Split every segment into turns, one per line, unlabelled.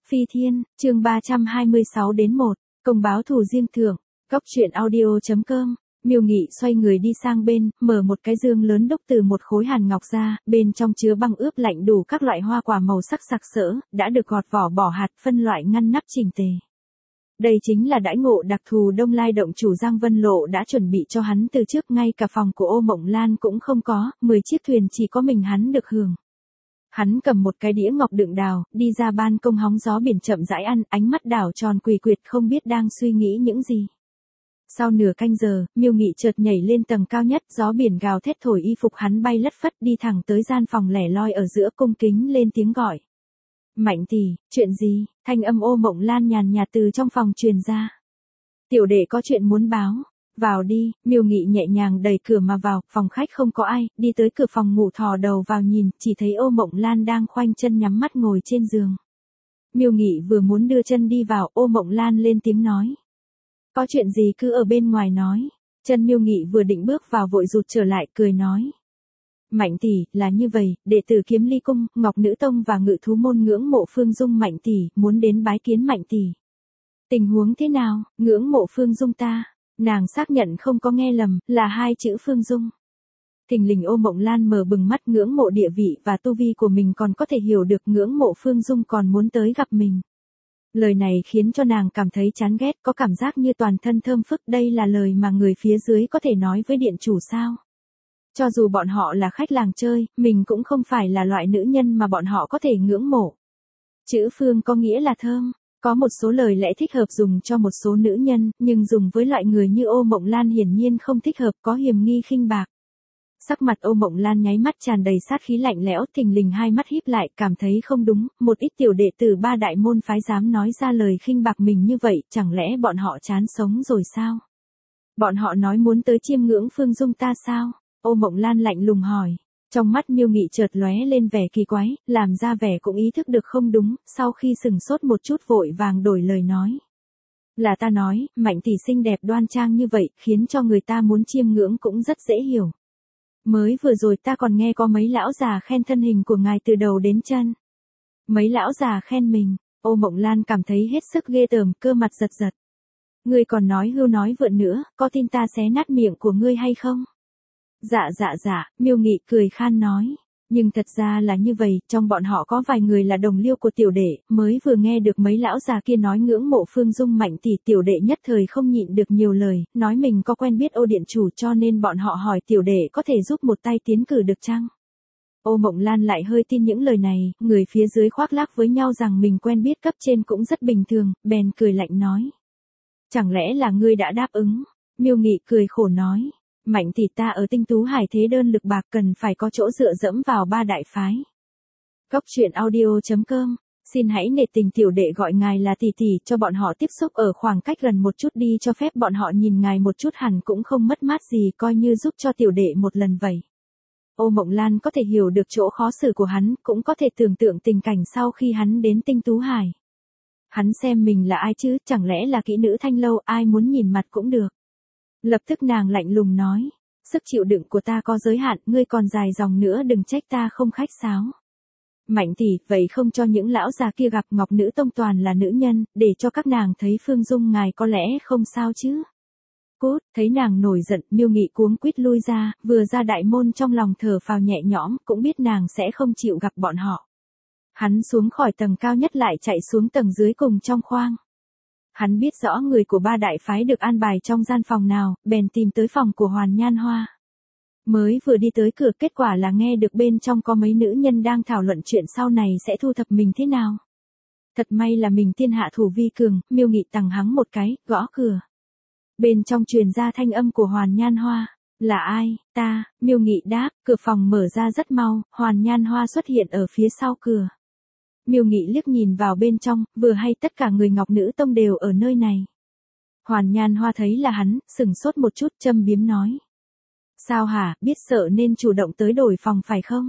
Phi Thiên, chương 326 đến 1, công báo thù riêng thưởng, góc truyện audio.com. Miêu Nghị xoay người đi sang bên, mở một cái dương lớn đúc từ một khối hàn ngọc ra, bên trong chứa băng ướp lạnh đủ các loại hoa quả màu sắc sặc sỡ, đã được gọt vỏ bỏ hạt phân loại ngăn nắp chỉnh tề. Đây chính là đãi ngộ đặc thù Đông Lai động chủ Giang Vân Lộ đã chuẩn bị cho hắn từ trước, ngay cả phòng của Ô Mộng Lan cũng không có, 10 chiếc thuyền chỉ có mình hắn được hưởng. Hắn cầm một cái đĩa ngọc đựng đào, đi ra ban công hóng gió biển chậm rãi ăn, ánh mắt đảo tròn quỳ quyệt không biết đang suy nghĩ những gì. Sau nửa canh giờ, Miêu Nghị chợt nhảy lên tầng cao nhất, gió biển gào thét thổi y phục hắn bay lất phất đi thẳng tới gian phòng lẻ loi ở giữa, cung kính lên tiếng gọi. Mạnh tỷ, chuyện gì? Thanh âm Ô Mộng Lan nhàn nhạt từ trong phòng truyền ra. Tiểu đệ có chuyện muốn báo. Vào đi, Miêu Nghị nhẹ nhàng đẩy cửa mà vào, phòng khách không có ai, đi tới cửa phòng ngủ thò đầu vào nhìn, chỉ thấy Ô Mộng Lan đang khoanh chân nhắm mắt ngồi trên giường. Miêu Nghị vừa muốn đưa chân đi vào, Ô Mộng Lan lên tiếng nói. Có chuyện gì cứ ở bên ngoài nói. Chân Miêu Nghị vừa định bước vào vội rụt trở lại, cười nói. Mạnh tỷ, là như vậy, đệ tử Kiếm Ly Cung, Ngọc Nữ Tông và Ngự Thú Môn ngưỡng mộ Phương Dung Mạnh tỷ, muốn đến bái kiến Mạnh tỷ. Tình huống thế nào? Ngưỡng mộ Phương Dung ta? Nàng xác nhận không có nghe lầm, là hai chữ Phương Dung. Thình lình Ô Mộng Lan mở bừng mắt, ngưỡng mộ địa vị và tu vi của mình còn có thể hiểu được, ngưỡng mộ Phương Dung còn muốn tới gặp mình. Lời này khiến cho nàng cảm thấy chán ghét, có cảm giác như toàn thân thơm phức, đây là lời mà người phía dưới có thể nói với điện chủ sao? Cho dù bọn họ là khách làng chơi, mình cũng không phải là loại nữ nhân mà bọn họ có thể ngưỡng mộ. Chữ Phương có nghĩa là thơm. Có một số lời lẽ thích hợp dùng cho một số nữ nhân, nhưng dùng với loại người như Ô Mộng Lan hiển nhiên không thích hợp, có hiềm nghi khinh bạc. Sắc mặt Ô Mộng Lan nháy mắt tràn đầy sát khí lạnh lẽo, thình lình hai mắt híp lại, cảm thấy không đúng, một ít tiểu đệ tử ba đại môn phái dám nói ra lời khinh bạc mình như vậy, chẳng lẽ bọn họ chán sống rồi sao? Bọn họ nói muốn tới chiêm ngưỡng Phương Dung ta sao? Ô Mộng Lan lạnh lùng hỏi. Trong mắt Miêu Nghị chợt lóe lên vẻ kỳ quái, làm ra vẻ cũng ý thức được không đúng, sau khi sừng sốt một chút vội vàng đổi lời nói. Là ta nói, Mạnh tỷ xinh đẹp đoan trang như vậy, khiến cho người ta muốn chiêm ngưỡng cũng rất dễ hiểu. Mới vừa rồi ta còn nghe có mấy lão già khen thân hình của ngài từ đầu đến chân. Mấy lão già khen mình, Ô Mộng Lan cảm thấy hết sức ghê tởm, cơ mặt giật giật. Ngươi còn nói hưu nói vượn nữa, có tin ta xé nát miệng của ngươi hay không? Dạ, Miêu Nghị cười khan nói. Nhưng thật ra là như vậy, trong bọn họ có vài người là đồng liêu của tiểu đệ, mới vừa nghe được mấy lão già kia nói ngưỡng mộ Phương Dung Mạnh tỷ, tiểu đệ nhất thời không nhịn được nhiều lời, nói mình có quen biết Ô điện chủ, cho nên bọn họ hỏi tiểu đệ có thể giúp một tay tiến cử được chăng? Ô Mộng Lan lại hơi tin những lời này, người phía dưới khoác lác với nhau rằng mình quen biết cấp trên cũng rất bình thường, bèn cười lạnh nói. Chẳng lẽ là ngươi đã đáp ứng? Miêu Nghị cười khổ nói. Mạnh tỷ ta ở Tinh Tú Hải thế đơn lực bạc, cần phải có chỗ dựa dẫm vào ba đại phái. Góc truyện audio.com. Xin hãy nể tình tiểu đệ gọi ngài là tỷ tỷ, cho bọn họ tiếp xúc ở khoảng cách gần một chút đi, cho phép bọn họ nhìn ngài một chút hẳn cũng không mất mát gì, coi như giúp cho tiểu đệ một lần vậy. Ô Mộng Lan có thể hiểu được chỗ khó xử của hắn, cũng có thể tưởng tượng tình cảnh sau khi hắn đến Tinh Tú Hải. Hắn xem mình là ai chứ, chẳng lẽ là kỹ nữ Thanh Lâu, ai muốn nhìn mặt cũng được. Lập tức nàng lạnh lùng nói, sức chịu đựng của ta có giới hạn, ngươi còn dài dòng nữa đừng trách ta không khách sáo. Mạnh tỷ, vậy không cho những lão già kia gặp Ngọc Nữ Tông toàn là nữ nhân, để cho các nàng thấy Phương Dung ngài có lẽ không sao chứ. Cút, thấy nàng nổi giận, Miêu Nghị cuống quýt lui ra, vừa ra đại môn trong lòng thở phào nhẹ nhõm, cũng biết nàng sẽ không chịu gặp bọn họ. Hắn xuống khỏi tầng cao nhất lại chạy xuống tầng dưới cùng trong khoang. Hắn biết rõ người của ba đại phái được an bài trong gian phòng nào, bèn tìm tới phòng của Hoàn Nhan Hoa. Mới vừa đi tới cửa, kết quả là nghe được bên trong có mấy nữ nhân đang thảo luận chuyện sau này sẽ thu thập mình thế nào. Thật may là mình thiên hạ thủ vi cường, Miêu Nghị tằng hắng một cái, gõ cửa. Bên trong truyền ra thanh âm của Hoàn Nhan Hoa. Là ai? Ta, Miêu Nghị đáp, cửa phòng mở ra rất mau, Hoàn Nhan Hoa xuất hiện ở phía sau cửa. Miêu Nghị liếc nhìn vào bên trong, vừa hay tất cả người Ngọc Nữ Tông đều ở nơi này. Hoàn Nhan Hoa thấy là hắn, sừng sốt một chút, châm biếm nói. Sao hả, biết sợ nên chủ động tới đổi phòng phải không?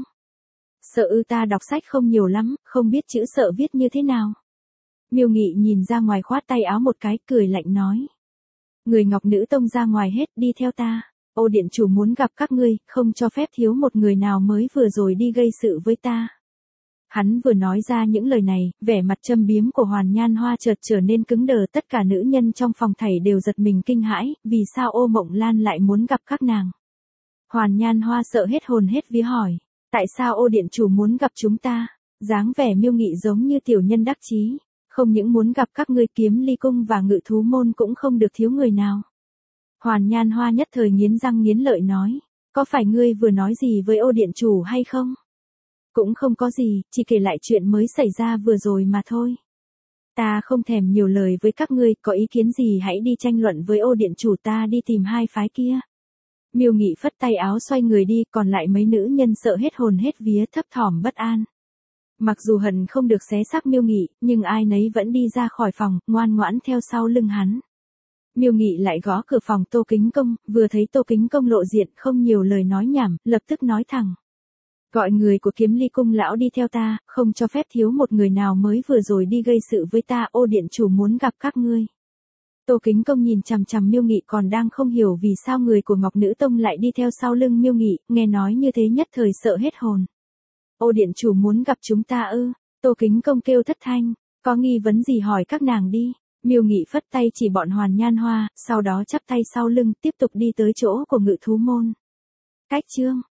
Sợ ư, ta đọc sách không nhiều lắm, không biết chữ sợ viết như thế nào. Miêu Nghị nhìn ra ngoài khoát tay áo một cái, cười lạnh nói. Người Ngọc Nữ Tông ra ngoài hết, đi theo ta. Ô điện chủ muốn gặp các ngươi, không cho phép thiếu một người nào mới vừa rồi đi gây sự với ta. Hắn vừa nói ra những lời này, vẻ mặt châm biếm của Hoàn Nhan Hoa chợt trở nên cứng đờ, tất cả nữ nhân trong phòng thảy đều giật mình kinh hãi, vì sao Ô Mộng Lan lại muốn gặp các nàng. Hoàn Nhan Hoa sợ hết hồn hết vía hỏi, tại sao Ô điện chủ muốn gặp chúng ta? Dáng vẻ Miêu Nghị giống như tiểu nhân đắc chí, không những muốn gặp các ngươi, Kiếm Ly cung và Ngự thú môn cũng không được thiếu người nào. Hoàn Nhan Hoa nhất thời nghiến răng nghiến lợi nói, có phải ngươi vừa nói gì với Ô điện chủ hay không? Cũng không có gì, chỉ kể lại chuyện mới xảy ra vừa rồi mà thôi. Ta không thèm nhiều lời với các ngươi, có ý kiến gì hãy đi tranh luận với Ô điện chủ, ta đi tìm hai phái kia. Miêu Nghị phất tay áo xoay người đi, còn lại mấy nữ nhân sợ hết hồn hết vía, thấp thỏm bất an. Mặc dù hận không được xé xác Miêu Nghị, nhưng ai nấy vẫn đi ra khỏi phòng, ngoan ngoãn theo sau lưng hắn. Miêu Nghị lại gõ cửa phòng Tô Kính Công, vừa thấy Tô Kính Công lộ diện, không nhiều lời nói nhảm, lập tức nói thẳng. Gọi người của Kiếm Ly cung lão đi theo ta, không cho phép thiếu một người nào, mới vừa rồi đi gây sự với ta, Ô điện chủ muốn gặp các ngươi. Tô Kính Công nhìn chằm chằm Miêu Nghị, còn đang không hiểu vì sao người của Ngọc Nữ Tông lại đi theo sau lưng Miêu Nghị, nghe nói như thế nhất thời sợ hết hồn. Ô điện chủ muốn gặp chúng ta ư? Tô Kính Công kêu thất thanh, có nghi vấn gì hỏi các nàng đi. Miêu Nghị phất tay chỉ bọn Hoàn Nhan Hoa, sau đó chắp tay sau lưng, tiếp tục đi tới chỗ của Ngự thú môn. Cách chương